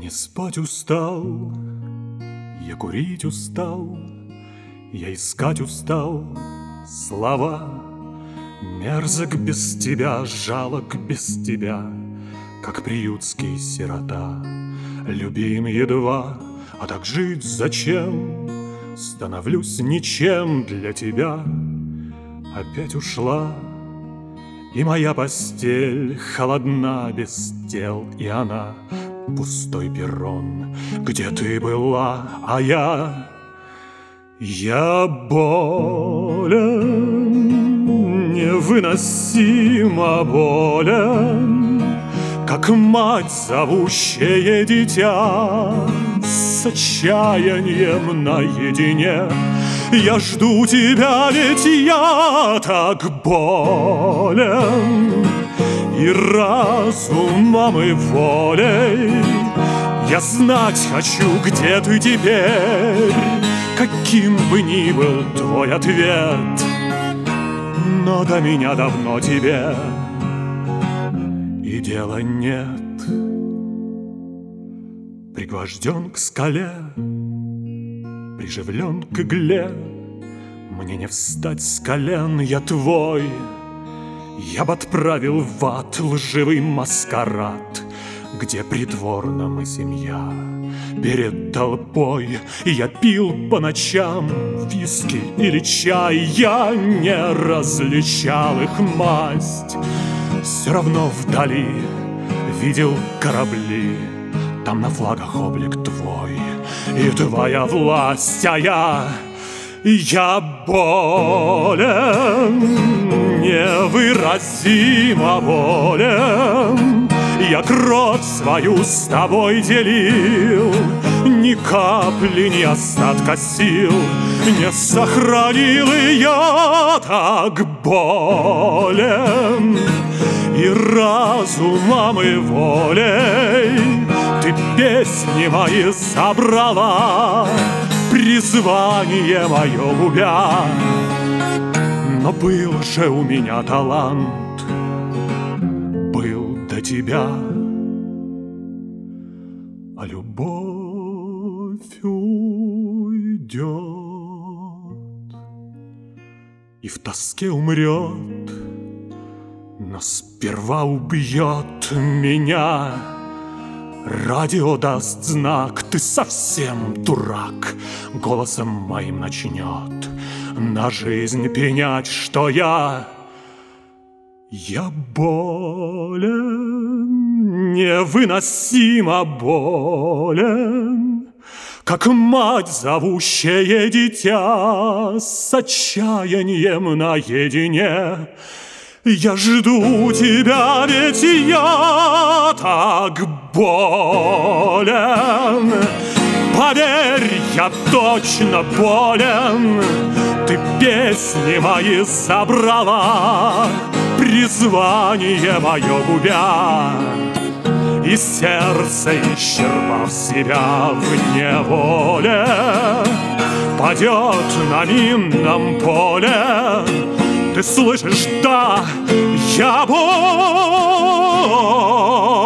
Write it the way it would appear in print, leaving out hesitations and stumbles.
не спать устал, я курить устал, я искать устал слова. Мерзок без тебя, жалок без тебя, как приютский сирота. Любим едва, а так жить зачем? Становлюсь ничем для тебя. Опять ушла, и моя постель холодна без тел, и она пустой перрон, где ты была, а я болен, невыносимо болен, как мать, зовущая дитя с отчаянием наедине. Я жду тебя, ведь я так болен, и разумом, и волей я знать хочу, где ты теперь, каким бы ни был твой ответ. Но до меня давно тебе и дела нет. Пригвожден к скале, приживлен к игле, мне не встать с колен, я твой. Я б отправил в ад лживый маскарад, где притворна мы семья. Перед толпой я пил по ночам виски или чай, я не различал их масть. Все равно вдали видел корабли, там на флагах облик твой и твоя власть, а я болен, невыразимо болен. Я кровь свою с тобой делил, ни капли, ни остатка сил не сохранил, и я так болен. И разумом, и волей ты песни мои собрала, призвание мое губя. Но был же у меня талант, был до тебя, а любовь уйдет и в тоске умрет, но сперва убьет меня. Радио даст знак, ты совсем дурак, голосом моим начнет на жизнь пенять, что я болен, невыносимо болен, как мать, зовущая дитя с отчаянием наедине. Я жду тебя, ведь я так болен. Поверь, я точно болен. Ты песни мои собрала, призвание мое губя. И сердце, исчерпав себя в неволе, падет на минном поле. Ты слышишь, да, я болен.